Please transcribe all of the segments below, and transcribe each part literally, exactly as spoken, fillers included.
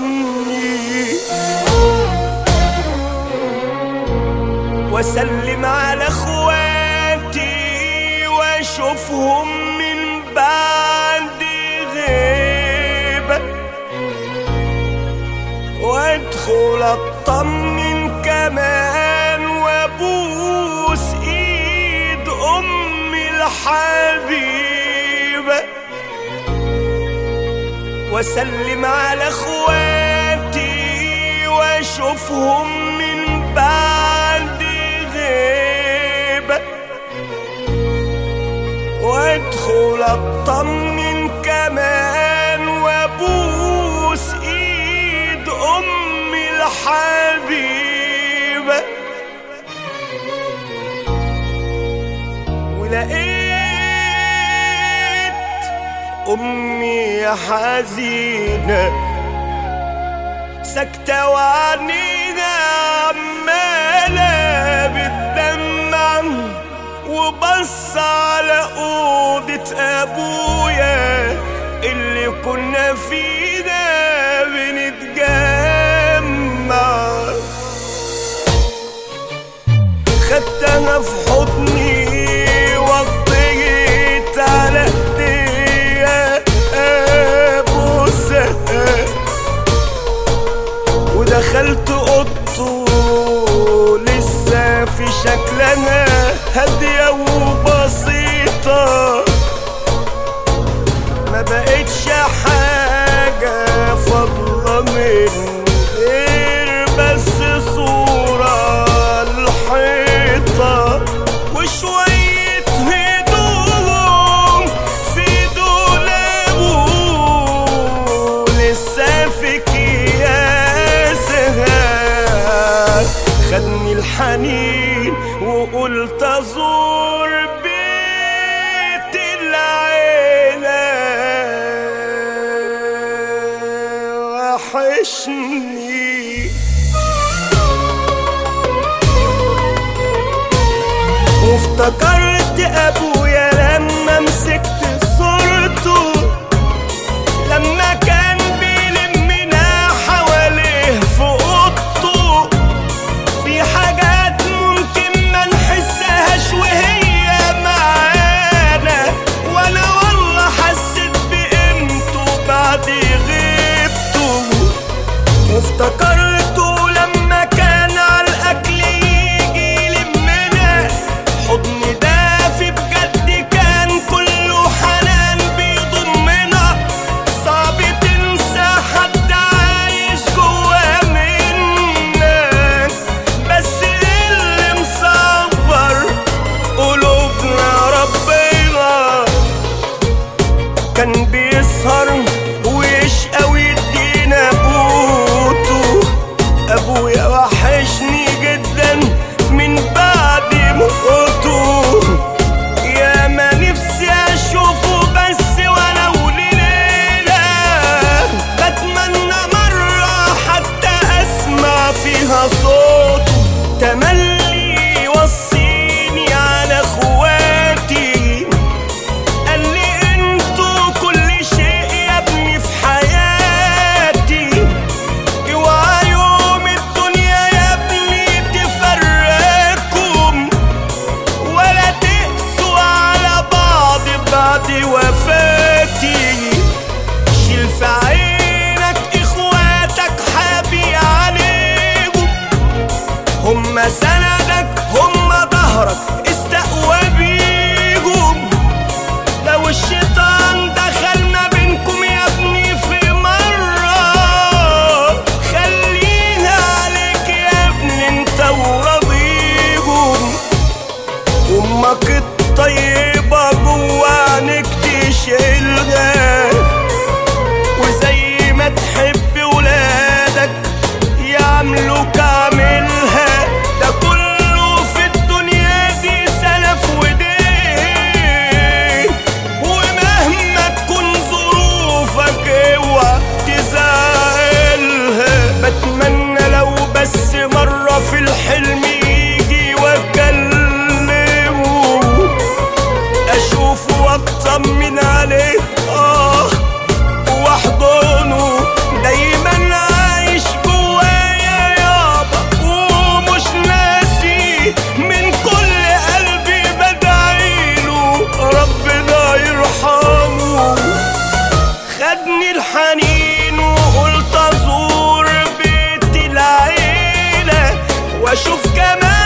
وحشني، واسلم على اخواتي واشوفهم من بعد غيبة، وادخل اطمن كمان وابوس ايد امي الحبيبة، واسلم على اخواتي واشوفهم من بعد غيبة، وادخل اطمن كمان وابوس ايد امي الحبيبة. ولقيت امي حزينة ساكتة وعينيها عمالة بتدمع، وبص على أوضة أبويا اللي كنا فيها بنتجمع. خدتها في حضني وطيت على ايديها ابوسها، ودخلت اوضته لسه في شكلها هادية وبسيطة، ما بقتش حاجة فاضلة من غير بس صورة الحيطة وشوية هدوم في دولابه لسه في اكياسها. خدني الحنين وقلت ازور بيت العيلة، وحشني وافتكرت ابويا لما مسكت صورته، لما كان بيلمنا حواليه في اوضته. في حاجات ممكن ما نحسهاش وهي معانا، وانا والله حسيت بقيمته بعد غيبته. وافتكرته لما كان على الاكل يجي يلمنا، حضن دافي بجد كان كله حنان بيضمنا. صعب تنسى حد عايش جوا منك، بس اللي مصبر قلوبنا ربنا. كان بيسهر ويشقى ويدينا قوته، ابويا وحشني جدا من بعد موته. يا ما نفسي اشوفه بس ولو ليلة، بتمنى مرة حتى اسمع فيها صوته. تملي وصيني على اخواتي، قال لي انتوا كل شيء يا ابني في حياتي. اوعى يوم الدنيا يا ابني تفرقكم، ولا تقسوا على بعض بعد وفاتي. شيل في عينك اخواتك حابي عليهم، هم سندك هم ظهرك استقوى بيهم. لو الشيطان دخل ما بينكم يا ابني في مرة، خليها عليك يا ابني انت وراضيهم. امك الطيبة جوا عينك تشيلها، وزي ما تحب ولادك يعملوك اعملها. ده كله في الدنيا دي سلف ودين، ومهما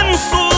منصور